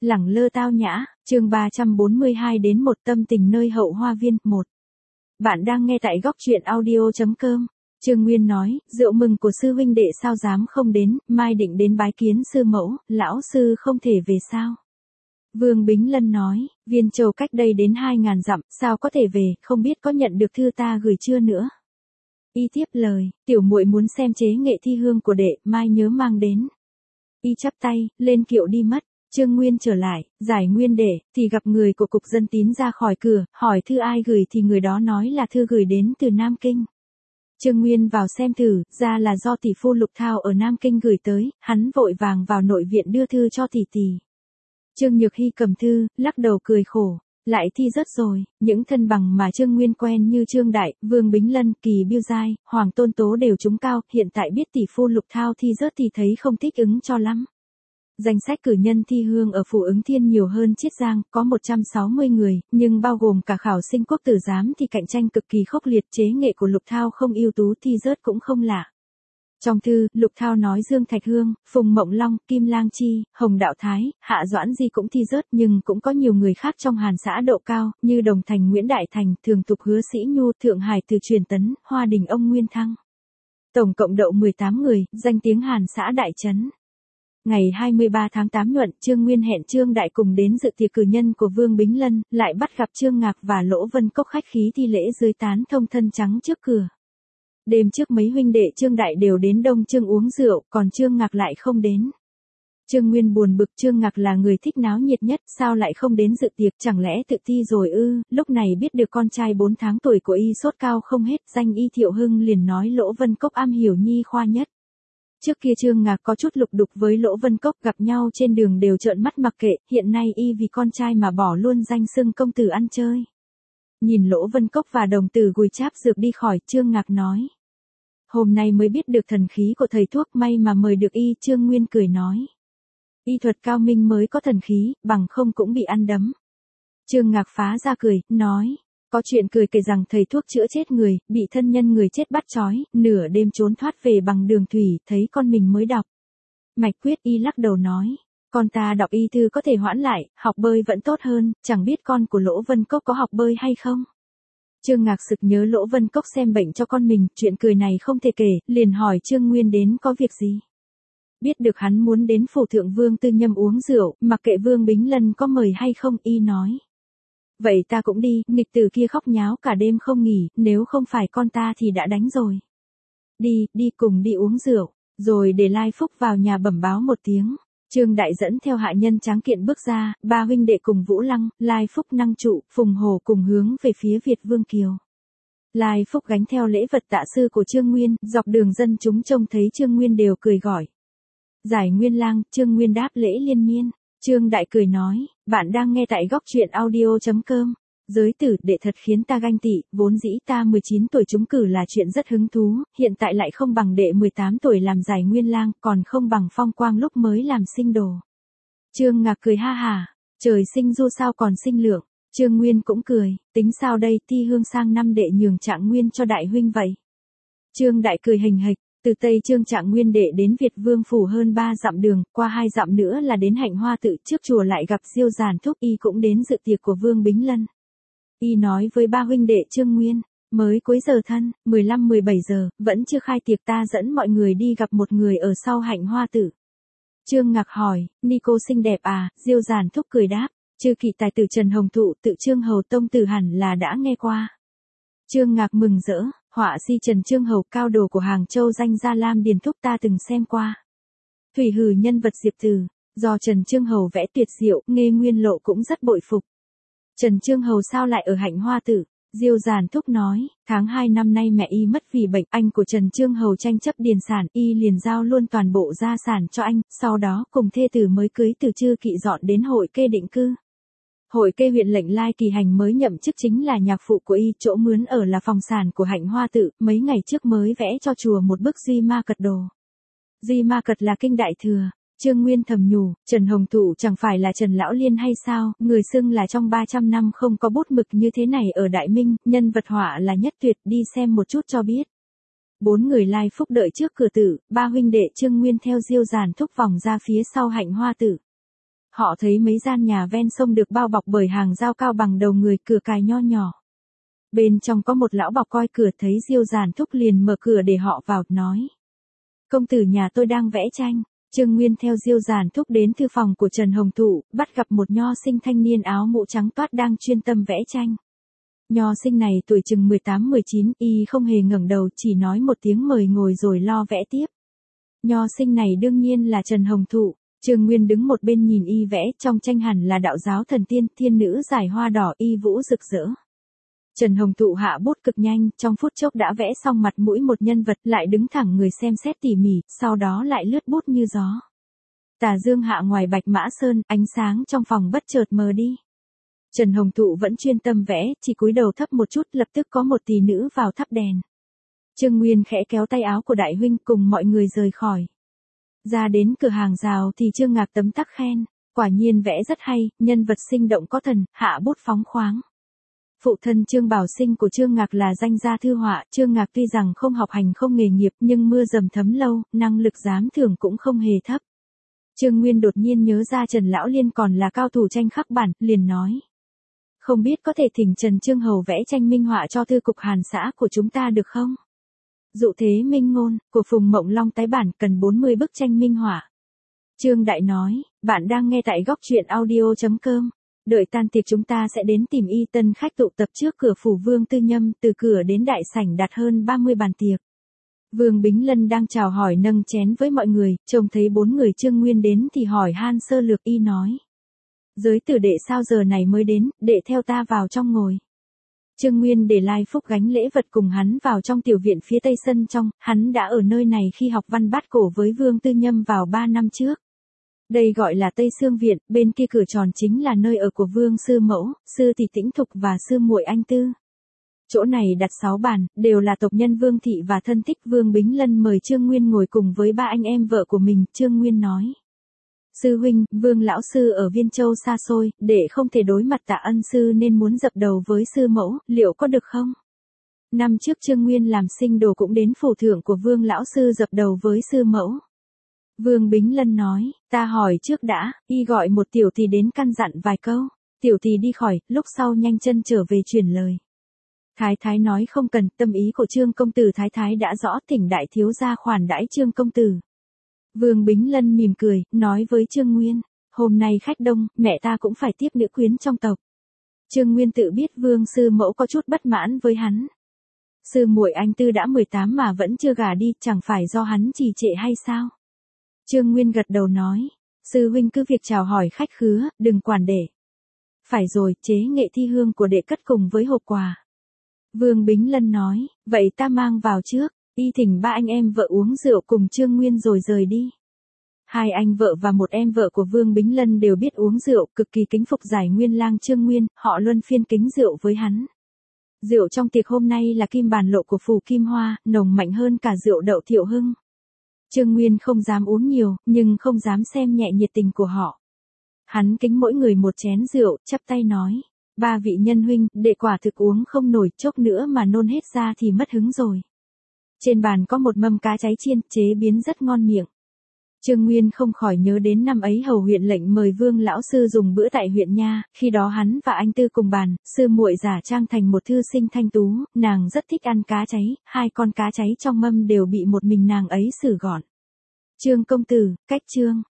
lẳng lơ tao nhã, chương 342 đến một tâm tình nơi hậu hoa viên, 1. Bạn đang nghe tại góc truyện audio.com. Trương Nguyên nói, rượu mừng của sư huynh đệ sao dám không đến, mai định đến bái kiến sư mẫu, lão sư không thể về sao? Vương Bính Lân nói, Viên Châu cách đây đến 2.000 dặm, sao có thể về, không biết có nhận được thư ta gửi chưa nữa. Y tiếp lời, tiểu muội muốn xem chế nghệ thi hương của đệ, mai nhớ mang đến. Y chắp tay, lên kiệu đi mất. Trương Nguyên trở lại, giải nguyên đệ, thì gặp người của cục dân tín ra khỏi cửa, hỏi thư ai gửi thì người đó nói là thư gửi đến từ Nam Kinh. Trương Nguyên vào xem thử, ra là do tỷ phu Lục Thao ở Nam Kinh gửi tới, hắn vội vàng vào nội viện đưa thư cho tỷ tỷ. Trương Nhược Hy cầm thư, lắc đầu cười khổ, lại thi rớt rồi, những thân bằng mà Trương Nguyên quen như Trương Đại, Vương Bính Lân, Kỳ Biêu Giai, Hoàng Tôn Tố đều trúng cao, hiện tại biết tỷ phu Lục Thao thi rớt thì thấy không thích ứng cho lắm. Danh sách cử nhân thi hương ở Phủ Ứng Thiên nhiều hơn Chiết Giang, có 160 người, nhưng bao gồm cả khảo sinh quốc tử giám thì cạnh tranh cực kỳ khốc liệt, chế nghệ của Lục Thao không ưu tú thi rớt cũng không lạ. Trong thư, Lục Thao nói Dương Thạch Hương, Phùng Mộng Long, Kim Lang Chi, Hồng Đạo Thái, Hạ Doãn Di cũng thi rớt, nhưng cũng có nhiều người khác trong Hàn xã độ cao, như Đồng Thành Nguyễn Đại Thành, Thường Tục Hứa Sĩ Nhu, Thượng Hải Từ Truyền Tấn, Hoa Đình ông Nguyên Thăng. Tổng cộng đậu 18 người, danh tiếng Hàn xã đại chấn. Ngày 23 tháng 8 nhuận, Trương Nguyên hẹn Trương Đại cùng đến dự tiệc cử nhân của Vương Bính Lân, lại bắt gặp Trương Ngạc và Lỗ Vân Cốc khách khí thi lễ dưới tán thông thân trắng trước cửa. Đêm trước mấy huynh đệ Trương Đại đều đến Đông Trương uống rượu, còn Trương Ngạc lại không đến. Trương Nguyên buồn bực, Trương Ngạc là người thích náo nhiệt nhất, sao lại không đến dự tiệc, chẳng lẽ tự ti rồi ư? Lúc này biết được con trai 4 tháng tuổi của y sốt cao không hết, danh y Thiệu Hưng liền nói Lỗ Vân Cốc am hiểu nhi khoa nhất. Trước kia Trương Ngạc có chút lục đục với Lỗ Vân Cốc, gặp nhau trên đường đều trợn mắt mặc kệ, hiện nay y vì con trai mà bỏ luôn danh xưng công tử ăn chơi. Nhìn Lỗ Vân Cốc và đồng tử gùi cháp dược đi khỏi, Trương Ngạc nói. Hôm nay mới biết được thần khí của thầy thuốc, may mà mời được y. Trương Nguyên cười nói. Y thuật cao minh mới có thần khí, bằng không cũng bị ăn đấm. Trương Ngạc phá ra cười, nói. Có chuyện cười kể rằng thầy thuốc chữa chết người, bị thân nhân người chết bắt trói, nửa đêm trốn thoát về bằng đường thủy, thấy con mình mới đọc. Mạch Quyết y lắc đầu nói. Con ta đọc y thư có thể hoãn lại, học bơi vẫn tốt hơn, chẳng biết con của Lỗ Vân Cốc có học bơi hay không? Trương Ngạc sực nhớ Lỗ Vân Cốc xem bệnh cho con mình, chuyện cười này không thể kể, liền hỏi Trương Nguyên đến có việc gì. Biết được hắn muốn đến phủ thượng Vương Tư Nhâm uống rượu, mặc kệ Vương Bính Lân có mời hay không, y nói. Vậy ta cũng đi, nghịch tử kia khóc nháo cả đêm không nghỉ, nếu không phải con ta thì đã đánh rồi. Đi cùng đi uống rượu, rồi để Lai Phúc vào nhà bẩm báo một tiếng. Trương Đại dẫn theo hạ nhân tráng kiện bước ra, ba huynh đệ cùng Vũ Lăng, Lai Phúc Năng Trụ, Phùng Hồ cùng hướng về phía Việt Vương Kiều. Lai Phúc gánh theo lễ vật tạ sư của Trương Nguyên, dọc đường dân chúng trông thấy Trương Nguyên đều cười gọi. Giải Nguyên Lang, Trương Nguyên đáp lễ liên miên. Trương Đại cười nói, bạn đang nghe tại góc truyện audio.com. Giới tử đệ thật khiến ta ganh tị, vốn dĩ ta 19 tuổi trúng cử là chuyện rất hứng thú, hiện tại lại không bằng đệ 18 tuổi làm giải Nguyên Lang, còn không bằng Phong Quang lúc mới làm sinh đồ. Trương Ngạc cười ha hả, trời sinh du sao còn sinh lượng. Trương Nguyên cũng cười, tính sao đây, thi hương sang năm đệ nhường Trạng Nguyên cho đại huynh vậy. Trương Đại cười hình hịch. Từ Tây Trương Trạng Nguyên đệ đến Việt Vương phủ hơn 3 dặm đường, qua 2 dặm nữa là đến Hạnh Hoa Tự, trước chùa lại gặp Diêu Giản Thúc, y cũng đến dự tiệc của Vương Bính Lân. Y nói với ba huynh đệ Trương Nguyên, mới cuối giờ thân, 15-17 giờ, vẫn chưa khai tiệc, ta dẫn mọi người đi gặp một người ở sau Hạnh Hoa Tự. Trương Ngạc hỏi, ni cô xinh đẹp à? Diêu Giản Thúc cười đáp, Chư Kỵ tài tử Trần Hồng Thụ tự Trương Hầu Tông tử hẳn là đã nghe qua. Trương Ngạc mừng rỡ. Họa si Trần Trương Hầu cao đồ của Hàng Châu danh gia Lam Điền Thúc ta từng xem qua. Thủy hử nhân vật Diệp Từ, do Trần Trương Hầu vẽ tuyệt diệu, Nghê Nguyên Lộ cũng rất bội phục. Trần Trương Hầu sao lại ở Hạnh Hoa Tự? Diêu Giản Thúc nói, tháng 2 năm nay mẹ y mất vì bệnh, anh của Trần Trương Hầu tranh chấp điền sản, y liền giao luôn toàn bộ gia sản cho anh, sau đó cùng thê tử mới cưới từ Chư Kỵ dọn đến Hội Kê định cư. Hội Kê huyện lệnh Lai Kỳ Hành mới nhậm chức chính là nhạc phụ của y, chỗ mướn ở là phòng sản của Hạnh Hoa Tự, mấy ngày trước mới vẽ cho chùa một bức Duy Ma Cật đồ. Duy Ma Cật là kinh Đại Thừa. Trương Nguyên thầm nhủ, Trần Hồng Thụ chẳng phải là Trần Lão Liên hay sao, người xưng là trong 300 năm không có bút mực như thế này ở Đại Minh, nhân vật họa là nhất tuyệt, đi xem một chút cho biết. 4 người Lai Phúc đợi trước cửa tử, ba huynh đệ Trương Nguyên theo Diêu Giản Thúc vòng ra phía sau Hạnh Hoa Tự. Họ thấy mấy gian nhà ven sông được bao bọc bởi hàng rào cao bằng đầu người, cửa cài nho nhỏ. Bên trong có một lão bọc coi cửa, thấy Diêu Giản Thúc liền mở cửa để họ vào, nói. Công tử nhà tôi đang vẽ tranh. Trương Nguyên theo Diêu Giản Thúc đến thư phòng của Trần Hồng Thụ, bắt gặp một nho sinh thanh niên áo mũ trắng toát đang chuyên tâm vẽ tranh. Nho sinh này tuổi chừng 18-19, y không hề ngẩng đầu, chỉ nói một tiếng mời ngồi rồi lo vẽ tiếp. Nho sinh này đương nhiên là Trần Hồng Thụ. Trương Nguyên đứng một bên nhìn y vẽ, trong tranh hẳn là đạo giáo thần tiên, thiên nữ giải hoa đỏ, y vũ rực rỡ. Trần Hồng Thụ hạ bút cực nhanh, trong phút chốc đã vẽ xong mặt mũi một nhân vật, lại đứng thẳng người xem xét tỉ mỉ, sau đó lại lướt bút như gió. Tà dương hạ ngoài Bạch Mã Sơn, ánh sáng trong phòng bất chợt mờ đi. Trần Hồng Thụ vẫn chuyên tâm vẽ, chỉ cúi đầu thấp một chút, lập tức có một tỷ nữ vào thắp đèn. Trương Nguyên khẽ kéo tay áo của đại huynh cùng mọi người rời khỏi. Ra đến cửa hàng rào thì Trương Ngạc tấm tắc khen, quả nhiên vẽ rất hay, nhân vật sinh động có thần, hạ bút phóng khoáng. Phụ thân Trương Bảo Sinh của Trương Ngạc là danh gia thư họa, Trương Ngạc tuy rằng không học hành không nghề nghiệp nhưng mưa dầm thấm lâu, năng lực giám thưởng cũng không hề thấp. Trương Nguyên đột nhiên nhớ ra Trần Lão Liên còn là cao thủ tranh khắc bản, liền nói. Không biết có thể thỉnh Trần Trương Hầu vẽ tranh minh họa cho thư cục Hàn xã của chúng ta được không? Dụ thế minh ngôn, của Phùng Mộng Long tái bản cần 40 bức tranh minh họa. Trương Đại nói, bạn đang nghe tại góc truyện audio.com. Đợi tan tiệc chúng ta sẽ đến tìm y, tân khách tụ tập trước cửa phủ Vương Tư Nhâm, từ cửa đến đại sảnh đặt hơn 30 bàn tiệc. Vương Bính Lân đang chào hỏi nâng chén với mọi người, trông thấy 4 người Trương Nguyên đến thì hỏi han sơ lược, y nói. Giới tử đệ sao giờ này mới đến, đệ theo ta vào trong ngồi. Trương Nguyên để Lai Phúc gánh lễ vật cùng hắn vào trong tiểu viện phía tây sân trong, hắn đã ở nơi này khi học văn bát cổ với Vương Tư Nhâm vào 3 năm trước. Đây gọi là Tây Sương Viện, bên kia cửa tròn chính là nơi ở của Vương Sư Mẫu, Sư Tỷ Tĩnh Thục và Sư muội Anh Tư. Chỗ này đặt 6 bàn, đều là tộc nhân Vương Thị và thân thích. Vương Bính Lân mời Trương Nguyên ngồi cùng với 3 anh em vợ của mình. Trương Nguyên nói. Sư huynh, Vương lão sư ở Viên Châu xa xôi, để không thể đối mặt tạ ân sư nên muốn dập đầu với sư mẫu, liệu có được không? Năm trước Trương Nguyên làm sinh đồ cũng đến phủ thượng của Vương lão sư dập đầu với sư mẫu. Vương Bính Lân nói, ta hỏi trước đã, y gọi một tiểu tỷ đến căn dặn vài câu, tiểu tỷ đi khỏi, lúc sau nhanh chân trở về truyền lời. Thái thái nói không cần, tâm ý của Trương công tử thái thái đã rõ, thỉnh đại thiếu gia khoản đãi Trương công tử. Vương Bính Lân mỉm cười, nói với Trương Nguyên, hôm nay khách đông, mẹ ta cũng phải tiếp nữ quyến trong tộc. Trương Nguyên tự biết Vương sư mẫu có chút bất mãn với hắn. Sư muội Anh Tư đã 18 mà vẫn chưa gả đi, chẳng phải do hắn trì trệ hay sao? Trương Nguyên gật đầu nói, sư huynh cứ việc chào hỏi khách khứa, đừng quản để. Phải rồi, chế nghệ thi hương của đệ cất cùng với hộp quà. Vương Bính Lân nói, vậy ta mang vào trước, y thỉnh 3 anh em vợ uống rượu cùng Trương Nguyên rồi rời đi. 2 anh vợ và 1 em vợ của Vương Bính Lân đều biết uống rượu, cực kỳ kính phục giải nguyên lang Trương Nguyên, họ luân phiên kính rượu với hắn. Rượu trong tiệc hôm nay là kim bản lộ của Phù Kim Hoa, nồng mạnh hơn cả rượu đậu Thiệu Hưng. Trương Nguyên không dám uống nhiều, nhưng không dám xem nhẹ nhiệt tình của họ. Hắn kính mỗi người một chén rượu, chắp tay nói, 3 vị nhân huynh, đệ quả thực uống không nổi, chốc nữa mà nôn hết ra thì mất hứng rồi. Trên bàn có một mâm cá cháy chiên, chế biến rất ngon miệng. Trương Nguyên không khỏi nhớ đến năm ấy hầu huyện lệnh mời Vương lão sư dùng bữa tại huyện nha, khi đó hắn và anh Tư cùng bàn, sư muội giả trang thành một thư sinh thanh tú, nàng rất thích ăn cá cháy, 2 con cá cháy trong mâm đều bị một mình nàng ấy xử gọn. Trương công tử, cách trương.